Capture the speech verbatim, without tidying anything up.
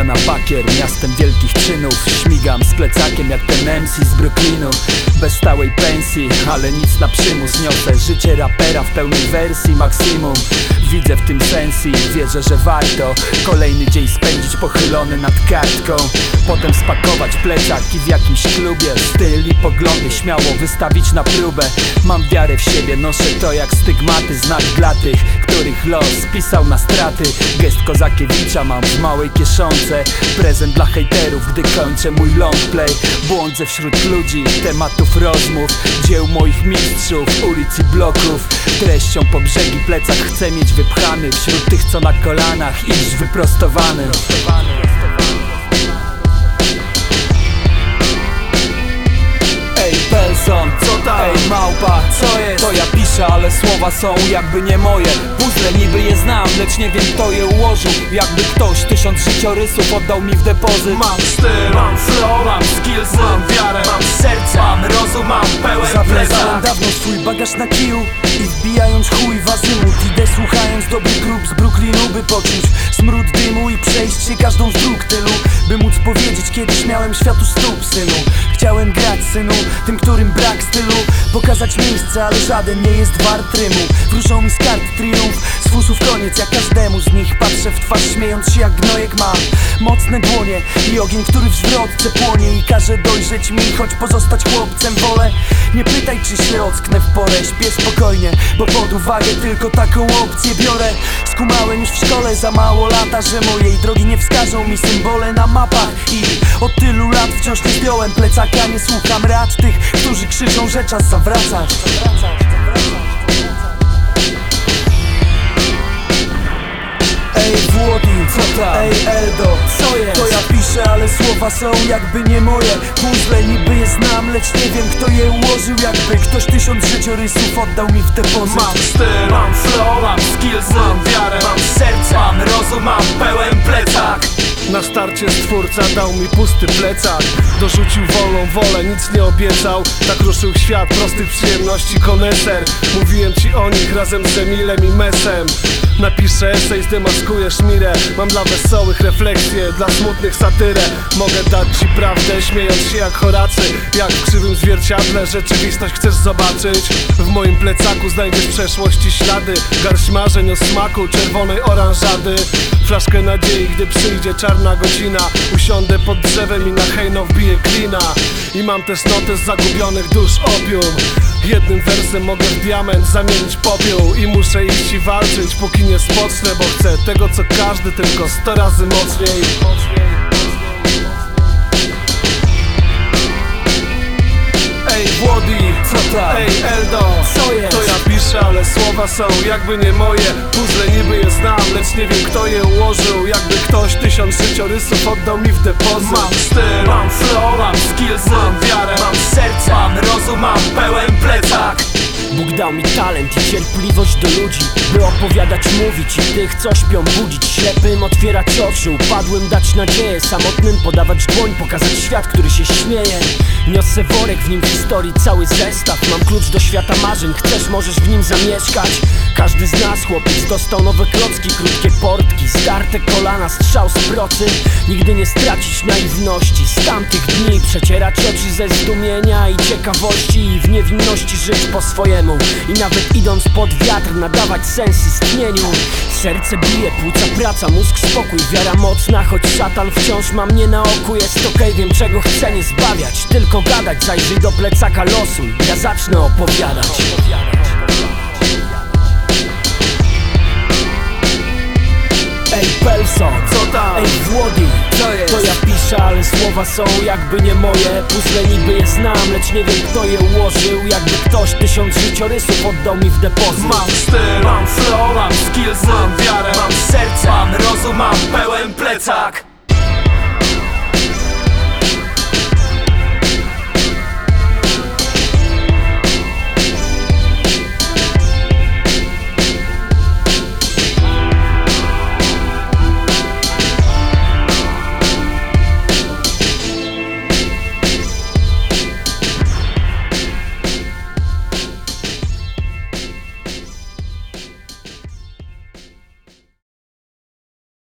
Wjeżdża na bakier, miastem wielkich czynów. Śmigam z plecakiem jak ten M C z Brooklynu. Bez stałej pensji, ale nic na przymus. Niosę życie rapera w pełnej wersji maksimum. Widzę w tym sens i wierzę, że warto kolejny dzień spędzić pochylony nad kartką. Potem spakować plecak i w jakimś klubie styl i poglądy śmiało wystawić na próbę. Mam wiarę w siebie, noszę to jak stygmaty. Znak dla tych, których los spisał na straty. Gest Kozakiewicza mam w małej kieszonce. Prezent dla hejterów, gdy kończę mój longplay. Błądzę wśród ludzi, tematów rozmów, dzieł moich mistrzów, ulic i bloków. Treścią po brzegi plecak chcę mieć wypchany. Wśród tych, co na kolanach, iść wyprostowany. Ej Pelson, co tam? Ej małpa, co jest? To ja piszę, ale słowa są jakby nie moje. Puzzle niby je znam, lecz nie wiem kto je ułożył. Jakby ktoś tysiąc życiorysów oddał mi w depozyt. Mam styl, mam flow, mam skills, mam wiarę, mam serce, mam rozum, mam pełen Zawracałem plecak. dawno swój bagaż na kiju i wbijając chuj w azymut. Idę słuchając dobrych grup z Brooklynu, by poczuć smród dymu i przejść się każdą z dróg tylu. By móc powiedzieć, kiedyś miałem światu stóp, synu. Chciałem grać, synu, tym, którym brak stylu. Pokazać miejsce, ale żaden nie jest wart rymu. Wróżą mi z kart triumf, z fusów koniec. Jak każdemu z nich patrzę w twarz, śmiejąc się jak gnojek. Mam mocne dłonie i ogień, który w zwrotce płonie i każe dojrzeć mi, choć pozostać chłopcem wolę. Nie pytaj, czy się ocknę w porę, śpię spokojnie, bo pod uwagę tylko taką opcję biorę. Skumałem już w szkole za mało lata, że mojej drogi nie wskażą mi symbole na mapach. I od tylu lat wciąż nie zdjąłem plecaka. Nie słucham rad tych, którzy krzyczą, że czas zawracać. Ej Włody, co tam? Ej Eldo, co jest? To ja piszę, ale słowa są jakby nie moje. Puzzle niby je znam, lecz nie wiem kto je ułożył. Jakby ktoś tysiąc życiorysów oddał mi w depozyt. Mam styl, mam flow, mam skills, mam wiarę, mam serce, mam rozum, mam pełen plecak. Na starcie stwórca dał mi pusty plecak. Dorzucił wolną wolę, nic nie obiecał. Tak ruszył świat prostych przyjemności koneser. Mówiłem ci o nich razem z Emilem i Mesem. Napiszę esej, zdemaskuję szmirę. Mam dla wesołych refleksje, dla smutnych satyrę. Mogę dać ci prawdę, śmiejąc się jak Horacy. Jak w krzywym zwierciadle rzeczywistość chcesz zobaczyć. W moim plecaku znajdziesz przeszłości ślady. Garść marzeń o smaku czerwonej oranżady. Flaszkę nadziei, gdy przyjdzie czarna godzina. Usiądę pod drzewem i na hejno wbiję klina. I mam też notę z zagubionych dusz opium. Jednym wersem mogę w diament zamienić popiół. I muszę iść i walczyć, póki nie spocznę. Bo chcę tego co każdy, tylko sto razy mocniej. Ej Włody, Co tam? ej Eldo, Co jest? to ja piszę, ale słowa są jakby nie moje. Puzzle niby je znam, lecz nie wiem kto je ułożył. Jakby ktoś tysiąc życiorysów oddał mi w depozyt. Mam styl, mam flow, mam skills, mam wiarę, mam serce, mam rozum, mam pełen plecak. Bóg dał mi talent i cierpliwość do ludzi, by opowiadać, mówić i tych, co śpią, budzić. Ślepym otwierać oczy, upadłym dać nadzieję, samotnym podawać dłoń, pokazać świat, który się śmieje. Niosę worek, w nim historii cały zestaw. Mam klucz do świata marzeń, chcesz, możesz w nim zamieszkać. Każdy z nas, chłopiec, dostał nowe klocki, krótkie portki, starte kolana, strzał z procy. Nigdy nie stracić naiwności z tamtych dni, przecierać oczy ze zdumienia i ciekawości i w niewinności żyć po swojemu. I nawet idąc pod wiatr nadawać sens istnieniu. Serce bije, płuca praca, mózg spokój, wiara mocna, choć szatan wciąż ma mnie na oku. Jest okej, okay, wiem czego chcę nie zbawiać, tylko gadać, zajrzyj do plecaka losu, ja zacznę opowiadać. Ej Pelson, Co tam? ej Włody, Co jest? to ja piszę, ale słowa są jakby nie moje. Puzzle niby je znam, lecz nie wiem kto je ułożył. Jakby ktoś tysiąc życiorysów oddał mi w depozyt. Mam styl, mam flow, mam skills, mam wiarę, mam serce, mam rozum, mam pełen plecak.